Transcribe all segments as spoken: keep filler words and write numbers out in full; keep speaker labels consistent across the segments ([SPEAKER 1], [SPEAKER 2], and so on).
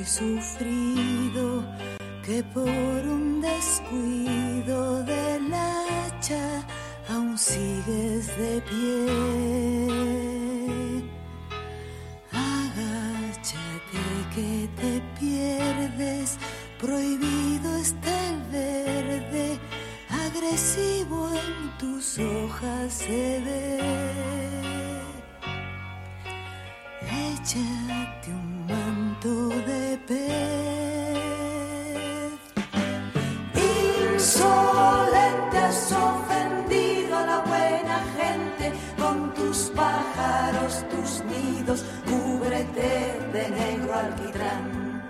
[SPEAKER 1] y sufrido, que por un descuido del hacha aún sigues de pie. Agáchate que te pierdes, prohibido está el verde, agresivo en tus hojas se ve. Échate un manto de pez. Insolente has ofendido a la buena gente con tus pájaros, tus nidos, cúbrete de negro alquitrán.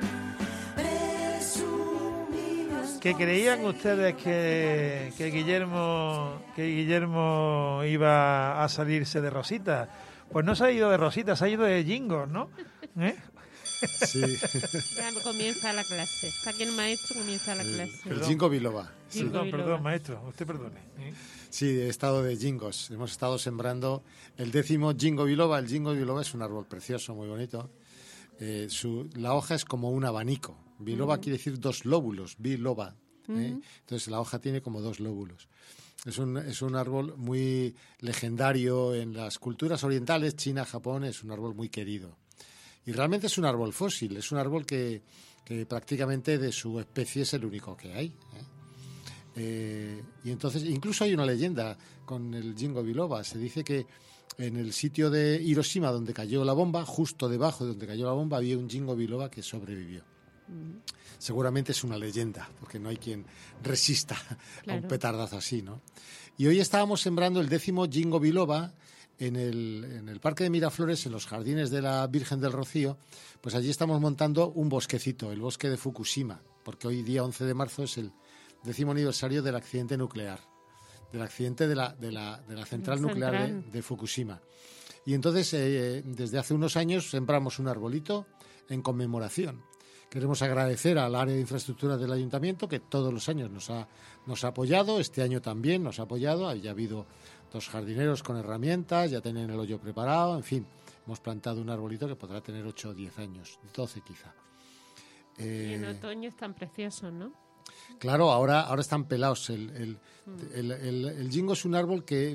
[SPEAKER 1] Presumidos.
[SPEAKER 2] ¿Que creían ustedes que, que Guillermo que Guillermo iba a salirse de Rosita? Pues no se ha ido de Rosita, se ha ido de Jingos, ¿no? ¿Eh?
[SPEAKER 3] Sí.
[SPEAKER 4] Ya comienza la clase. Está aquí el maestro, comienza la clase.
[SPEAKER 3] El Jingo Biloba.
[SPEAKER 2] Sí. Perdón, perdón, maestro, usted perdone. ¿Eh?
[SPEAKER 3] Sí, he estado de jingos. Hemos estado sembrando el décimo Jingo Biloba. El Jingo Biloba es un árbol precioso, muy bonito. Eh, su, la hoja es como un abanico. Biloba uh-huh. quiere decir dos lóbulos, biloba. ¿eh? Uh-huh. Entonces la hoja tiene como dos lóbulos. Es un, es un árbol muy legendario en las culturas orientales, China, Japón, es un árbol muy querido. Y realmente es un árbol fósil, es un árbol que, que prácticamente de su especie es el único que hay. ¿eh? Eh, y entonces, incluso hay una leyenda con el Jingo Biloba. Se dice que en el sitio de Hiroshima donde cayó la bomba, justo debajo de donde cayó la bomba, había un Jingo Biloba que sobrevivió. Mm. Seguramente es una leyenda, porque no hay quien resista claro. a un petardazo así, ¿no? Y hoy estábamos sembrando el décimo Jingo Biloba en el, en el Parque de Miraflores, en los jardines de la Virgen del Rocío. Pues allí estamos montando un bosquecito, el bosque de Fukushima, porque hoy día once de marzo es el décimo aniversario del accidente nuclear, del accidente de la, de la, de la central el nuclear central. De, de Fukushima. Y entonces, eh, desde hace unos años, sembramos un arbolito en conmemoración. Queremos agradecer al área de infraestructura del ayuntamiento, que todos los años nos ha, nos ha apoyado, este año también nos ha apoyado, ya ha habido dos jardineros con herramientas, ya tienen el hoyo preparado, en fin, hemos plantado un arbolito que podrá tener ocho o diez años, doce quizá.
[SPEAKER 4] Eh, y en otoño es tan precioso, ¿no?
[SPEAKER 3] Claro, ahora, ahora están pelados. El, el, mm. el, el, el jingo es un árbol que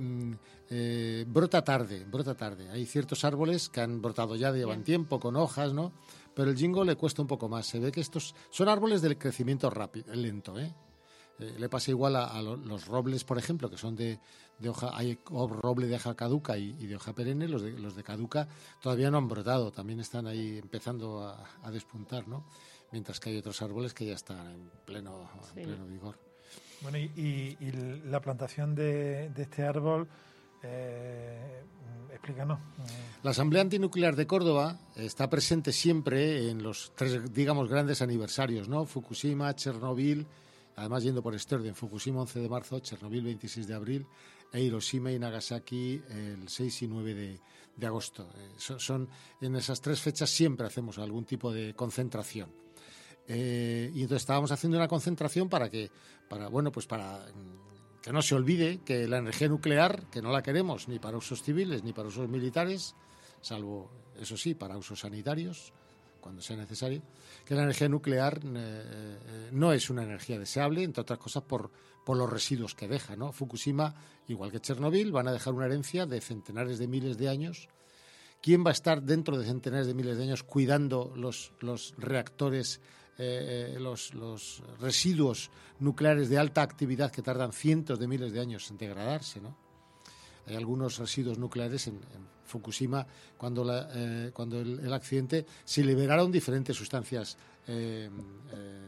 [SPEAKER 3] eh, brota tarde, brota tarde. Hay ciertos árboles que han brotado ya, llevan yeah. tiempo, con hojas, ¿no? Pero el jingo le cuesta un poco más. Se ve que estos son árboles del crecimiento rápido, lento, ¿eh? Eh, le pasa igual a, a los robles, por ejemplo, que son de, de hoja, hay roble de hoja caduca y, y de hoja perenne. Los de, los de caduca todavía no han brotado, también están ahí empezando a, a despuntar, ¿no? Mientras que hay otros árboles que ya están en pleno, sí. en pleno vigor.
[SPEAKER 2] Bueno, y, y, y la plantación de, de este árbol, eh, explícanos.
[SPEAKER 3] La Asamblea Antinuclear de Córdoba está presente siempre en los tres, digamos, grandes aniversarios, ¿no? Fukushima, Chernobyl, además yendo por este orden, Fukushima once de marzo, Chernobyl veintiséis de abril e Hiroshima y Nagasaki el seis y nueve de, de agosto. Eh, son, son, en esas tres fechas siempre hacemos algún tipo de concentración. Eh, y entonces estábamos haciendo una concentración para que, para, bueno, pues para que no se olvide que la energía nuclear, que no la queremos ni para usos civiles ni para usos militares, salvo, eso sí, para usos sanitarios, cuando sea necesario, que la energía nuclear eh, eh, no es una energía deseable, entre otras cosas por, por los residuos que deja, ¿no? Fukushima, igual que Chernobyl, van a dejar una herencia de centenares de miles de años. ¿Quién va a estar dentro de centenares de miles de años cuidando los, los reactores, eh, los, los residuos nucleares de alta actividad que tardan cientos de miles de años en degradarse, ¿no? Hay algunos residuos nucleares en, en Fukushima, cuando, la, eh, cuando el, el accidente se liberaron diferentes sustancias eh, eh,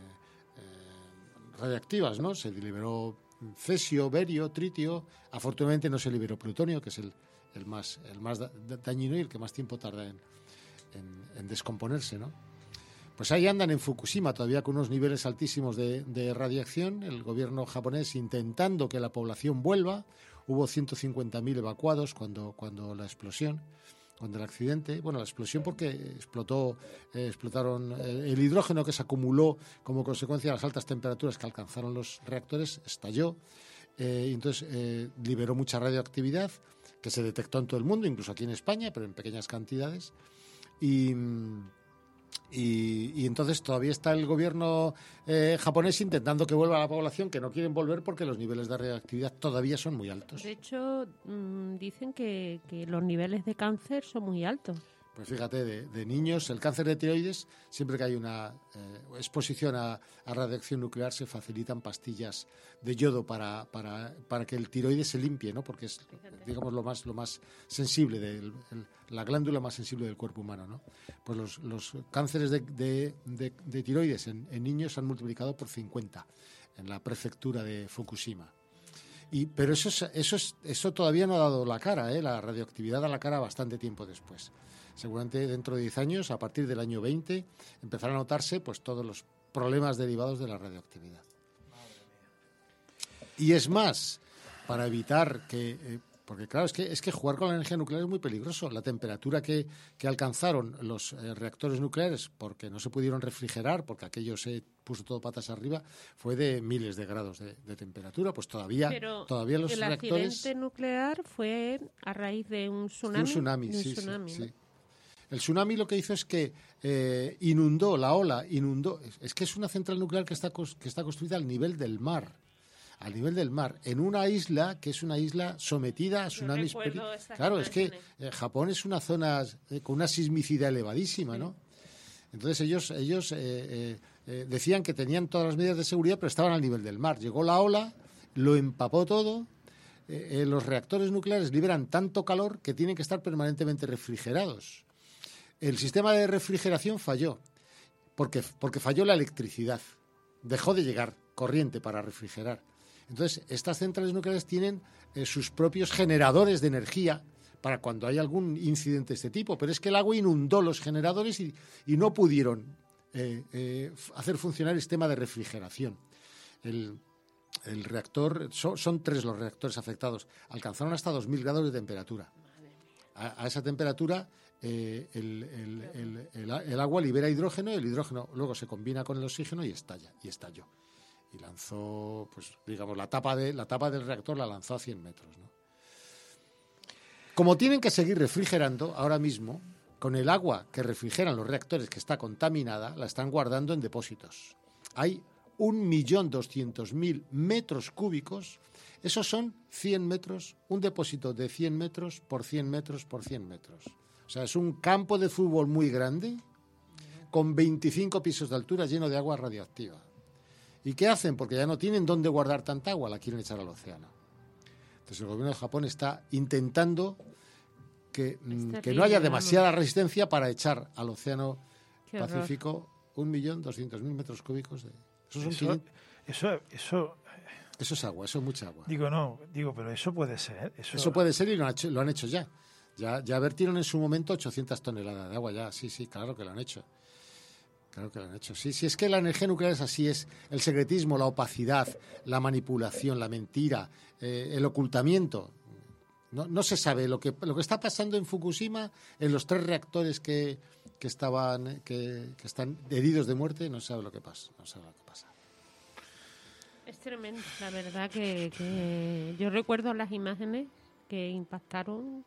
[SPEAKER 3] eh, radiactivas, ¿no? Se liberó cesio, berio, tritio. Afortunadamente no se liberó plutonio, que es el, el más, el más dañino y el que más tiempo tarda en, en, en descomponerse, ¿no? Pues ahí andan en Fukushima todavía con unos niveles altísimos de, de radiación, el gobierno japonés intentando que la población vuelva. Hubo ciento cincuenta mil evacuados cuando, cuando la explosión, cuando el accidente. Bueno, la explosión porque explotó, eh, explotaron eh, el hidrógeno que se acumuló como consecuencia de las altas temperaturas que alcanzaron los reactores, estalló. Eh, y entonces eh, liberó mucha radioactividad que se detectó en todo el mundo, incluso aquí en España, pero en pequeñas cantidades. Y... Y, y entonces todavía está el gobierno eh, japonés intentando que vuelva la población, que no quieren volver porque los niveles de radioactividad todavía son muy altos.
[SPEAKER 4] De hecho, mmm, dicen que, que los niveles de cáncer son muy altos.
[SPEAKER 3] Pues fíjate, de, de niños, el cáncer de tiroides, siempre que hay una eh, exposición a, a radiación nuclear, se facilitan pastillas de yodo para, para, para que el tiroides se limpie, ¿no? Porque es, digamos, lo más, lo más sensible, del, el, la glándula más sensible del cuerpo humano, ¿no? Pues los, los cánceres de, de, de, de tiroides en, en niños se han multiplicado por cincuenta en la prefectura de Fukushima. Y, pero eso, es, eso, es, eso todavía no ha dado la cara, ¿eh? La radioactividad da la cara bastante tiempo después. Seguramente dentro de diez años, a partir del año veinte, empezarán a notarse pues todos los problemas derivados de la radioactividad. Y es más, para evitar que... Eh, porque claro, es que, es que jugar con la energía nuclear es muy peligroso. La temperatura que, que alcanzaron los eh, reactores nucleares, porque no se pudieron refrigerar, porque aquello se puso todo patas arriba, fue de miles de grados de, de temperatura. Pues todavía,
[SPEAKER 4] Pero
[SPEAKER 3] todavía los
[SPEAKER 4] el
[SPEAKER 3] reactores...
[SPEAKER 4] El accidente nuclear fue a raíz de un tsunami.
[SPEAKER 3] Un tsunami,
[SPEAKER 4] de un
[SPEAKER 3] sí,
[SPEAKER 4] tsunami,
[SPEAKER 3] sí,
[SPEAKER 4] ¿no?
[SPEAKER 3] sí. El tsunami lo que hizo es que eh, inundó, la ola inundó... Es que es una central nuclear que está, que está construida al nivel del mar. Al nivel del mar, en una isla que es una isla sometida a tsunamis. Peri- claro, es que eh, Japón es una zona eh, con una sismicidad elevadísima, sí. ¿no? Entonces ellos, ellos eh, eh, eh, decían que tenían todas las medidas de seguridad, pero estaban al nivel del mar. Llegó la ola, lo empapó todo. Eh, eh, los reactores nucleares liberan tanto calor que tienen que estar permanentemente refrigerados. El sistema de refrigeración falló, porque, porque falló la electricidad. Dejó de llegar corriente para refrigerar. Entonces, estas centrales nucleares tienen eh, sus propios generadores de energía para cuando hay algún incidente de este tipo, pero es que el agua inundó los generadores y, y no pudieron eh, eh, hacer funcionar el sistema de refrigeración. El, el reactor, so, son tres los reactores afectados, alcanzaron hasta dos mil grados de temperatura. A, a esa temperatura eh, el, el, el, el, el agua libera hidrógeno y el hidrógeno luego se combina con el oxígeno y estalla, y estalló. Y lanzó, pues digamos, la tapa de la tapa del reactor la lanzó a cien metros, ¿no? Como tienen que seguir refrigerando, ahora mismo, con el agua que refrigeran los reactores que está contaminada, la están guardando en depósitos. Hay un millón doscientos mil metros cúbicos, esos son cien metros, un depósito de cien metros por cien metros por cien metros. O sea, es un campo de fútbol muy grande, con veinticinco pisos de altura, lleno de agua radioactiva. ¿Y qué hacen? Porque ya no tienen dónde guardar tanta agua, la quieren echar al océano. Entonces el gobierno de Japón está intentando que, mm, que no haya demasiada resistencia para echar al océano
[SPEAKER 4] Qué
[SPEAKER 3] Pacífico
[SPEAKER 4] horror.
[SPEAKER 3] un millón doscientos mil metros cúbicos de... Eso, son
[SPEAKER 2] Eso,
[SPEAKER 3] quinientos
[SPEAKER 2] eso, eso,
[SPEAKER 3] eso es agua, eso es mucha agua.
[SPEAKER 2] digo, no, digo, pero eso puede ser. Eso,
[SPEAKER 3] Eso puede ser y lo han hecho, lo han hecho ya. ya. Ya vertieron en su momento ochocientas toneladas de agua ya. Sí, sí, claro que lo han hecho. Claro que lo han hecho. Sí, sí, es que la energía nuclear es así, es el secretismo, la opacidad, la manipulación, la mentira, eh, el ocultamiento. No, no se sabe lo que lo que está pasando en Fukushima, en los tres reactores que, que estaban que, que están heridos de muerte, no se sabe lo que pasa, no se sabe lo que pasa.
[SPEAKER 4] Es tremendo, la verdad que, que yo recuerdo las imágenes que impactaron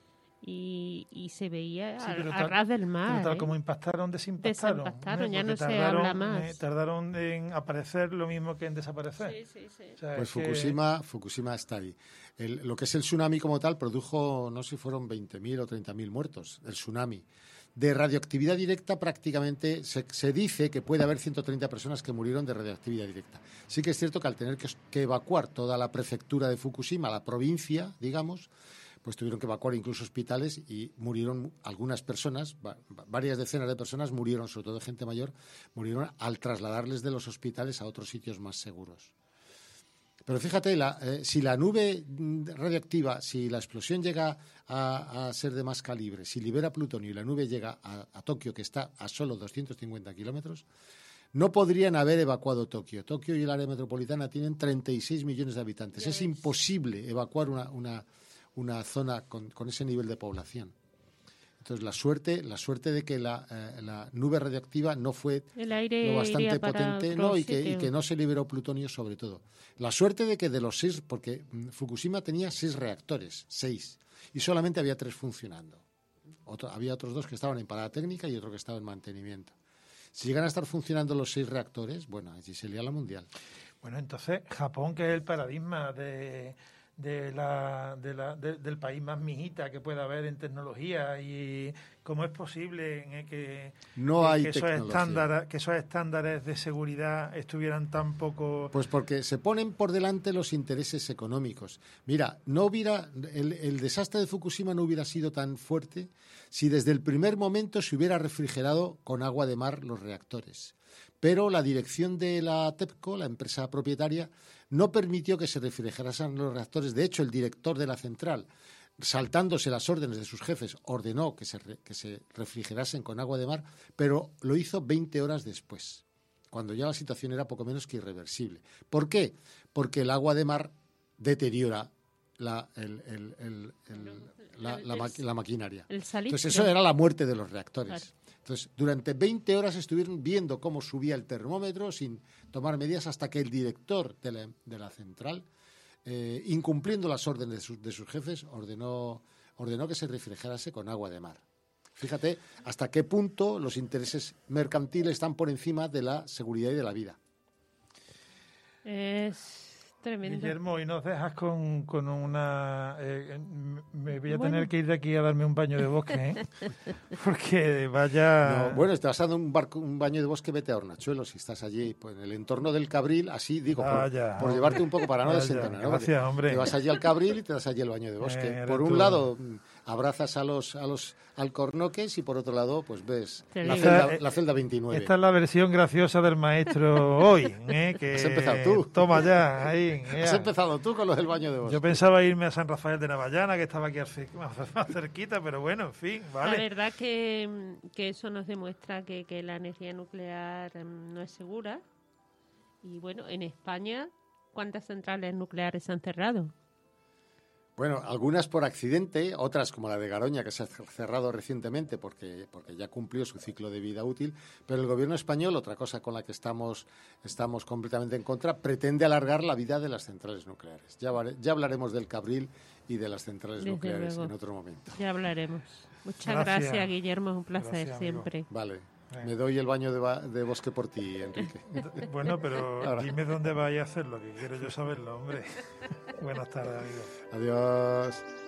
[SPEAKER 4] y, y se veía
[SPEAKER 2] Sí,
[SPEAKER 4] a,
[SPEAKER 2] pero
[SPEAKER 4] a
[SPEAKER 2] tal-
[SPEAKER 4] ras del mar.
[SPEAKER 2] Pero tal
[SPEAKER 4] ¿eh?
[SPEAKER 2] como impactaron, desimpactaron.
[SPEAKER 4] Desimpactaron,
[SPEAKER 2] ¿eh?
[SPEAKER 4] ya
[SPEAKER 2] Porque
[SPEAKER 4] no se
[SPEAKER 2] tardaron,
[SPEAKER 4] habla más.
[SPEAKER 2] eh, tardaron en aparecer lo mismo que en desaparecer.
[SPEAKER 4] Sí, sí, sí.
[SPEAKER 2] O sea,
[SPEAKER 3] Pues
[SPEAKER 2] es que-
[SPEAKER 3] Fukushima, Fukushima está ahí. El- lo que es el tsunami como tal produjo, no sé si fueron veinte mil o treinta mil muertos, el tsunami. De radioactividad directa prácticamente se, se dice que puede haber ciento treinta personas que murieron de radioactividad directa. Sí que es cierto que al tener que, que evacuar toda la prefectura de Fukushima, la provincia, digamos, pues tuvieron que evacuar incluso hospitales y murieron algunas personas, va- varias decenas de personas murieron, sobre todo gente mayor, murieron al trasladarles de los hospitales a otros sitios más seguros. Pero fíjate, la, eh, si la nube mm, radioactiva, si la explosión llega a, a ser de más calibre, si libera plutonio y la nube llega a, a Tokio, que está a solo doscientos cincuenta kilómetros, no podrían haber evacuado Tokio. Tokio y el área metropolitana tienen treinta y seis millones de habitantes.
[SPEAKER 4] Ya
[SPEAKER 3] Es
[SPEAKER 4] ves.
[SPEAKER 3] imposible evacuar una, una, una zona con, con ese nivel de población. Entonces, la suerte, la suerte de que la, eh, la nube radioactiva no fue
[SPEAKER 4] El aire
[SPEAKER 3] lo bastante
[SPEAKER 4] iría para
[SPEAKER 3] potente,
[SPEAKER 4] otro
[SPEAKER 3] ¿no? y, que, y
[SPEAKER 4] sitio.
[SPEAKER 3] que no se liberó plutonio sobre todo. La suerte de que de los seis, porque mm, Fukushima tenía seis reactores, seis, y solamente había tres funcionando. Otro, había otros dos que estaban en parada técnica y otro que estaba en mantenimiento. Si llegan a estar funcionando los seis reactores, bueno, allí se lía la mundial.
[SPEAKER 2] Bueno, entonces Japón, que es el paradigma de, de la, de la, de, del país más mijita que pueda haber en tecnología, y cómo es posible que,
[SPEAKER 3] no
[SPEAKER 2] que,
[SPEAKER 3] hay
[SPEAKER 2] que, esos
[SPEAKER 3] tecnología.
[SPEAKER 2] estándares, que esos estándares de seguridad estuvieran tan poco...
[SPEAKER 3] Pues porque se ponen por delante los intereses económicos. Mira, no hubiera el, el desastre de Fukushima no hubiera sido tan fuerte si desde el primer momento se hubiera refrigerado con agua de mar los reactores. Pero la dirección de la TEPCO, la empresa propietaria, no permitió que se refrigerasen los reactores. De hecho, el director de la central, saltándose las órdenes de sus jefes, ordenó que se, re, que se refrigerasen con agua de mar, pero lo hizo veinte horas después, cuando ya la situación era poco menos que irreversible. ¿Por qué? Porque el agua de mar deteriora la, el, el, el, el, la, la, la, la maquinaria. Entonces, eso era la muerte de los reactores. Claro. Entonces, durante veinte horas estuvieron viendo cómo subía el termómetro sin tomar medidas hasta que el director de la, de la central, eh, incumpliendo las órdenes de, su, de sus jefes, ordenó, ordenó que se refrigerase con agua de mar. Fíjate hasta qué punto los intereses mercantiles están por encima de la seguridad y de la vida.
[SPEAKER 4] Es tremendo.
[SPEAKER 2] Guillermo, y nos dejas con, con una... Eh, me voy a bueno. tener que ir de aquí a darme un baño de bosque, ¿eh? Porque vaya...
[SPEAKER 3] No, bueno, te vas a dar un, barco, un baño de bosque, vete a Hornachuelos, si estás allí pues, en el entorno del Cabril, así digo,
[SPEAKER 2] ah,
[SPEAKER 3] por,
[SPEAKER 2] ya,
[SPEAKER 3] por llevarte un poco para no desentonar. ¿No?
[SPEAKER 2] Gracias, hombre.
[SPEAKER 3] Te vas allí al Cabril y te das allí el baño de bosque. Eh, por un tú. lado, abrazas a los, a los alcornoques y por otro lado, pues ves la celda, la celda veintinueve.
[SPEAKER 2] Esta es la versión graciosa del maestro hoy, ¿eh? Que
[SPEAKER 3] has empezado tú.
[SPEAKER 2] Toma ya, ahí.
[SPEAKER 3] Ya. Has empezado tú con lo del baño de bosque.
[SPEAKER 2] Yo pensaba irme a San Rafael de Navallana, que estaba aquí más cerquita, pero bueno, en fin, vale.
[SPEAKER 4] La verdad que, que eso nos demuestra que, que la energía nuclear um, no es segura. Y bueno, en España, ¿cuántas centrales nucleares se han cerrado?
[SPEAKER 3] Bueno, algunas por accidente, otras como la de Garoña, que se ha cerrado recientemente porque, porque ya cumplió su ciclo de vida útil, pero el gobierno español, otra cosa con la que estamos, estamos completamente en contra, pretende alargar la vida de las centrales nucleares. Ya, ya hablaremos del Cabril y de las centrales
[SPEAKER 4] Desde
[SPEAKER 3] nucleares
[SPEAKER 4] luego.
[SPEAKER 3] en otro momento.
[SPEAKER 4] Ya hablaremos. Muchas
[SPEAKER 2] gracias,
[SPEAKER 4] gracias Guillermo, es un placer
[SPEAKER 2] gracias,
[SPEAKER 4] siempre.
[SPEAKER 3] Vale. Me doy el baño de, ba- de bosque por ti, Enrique.
[SPEAKER 2] Bueno, pero ahora dime dónde vais a hacerlo, que quiero yo saberlo, hombre. Buenas tardes, amigo.
[SPEAKER 3] Adiós.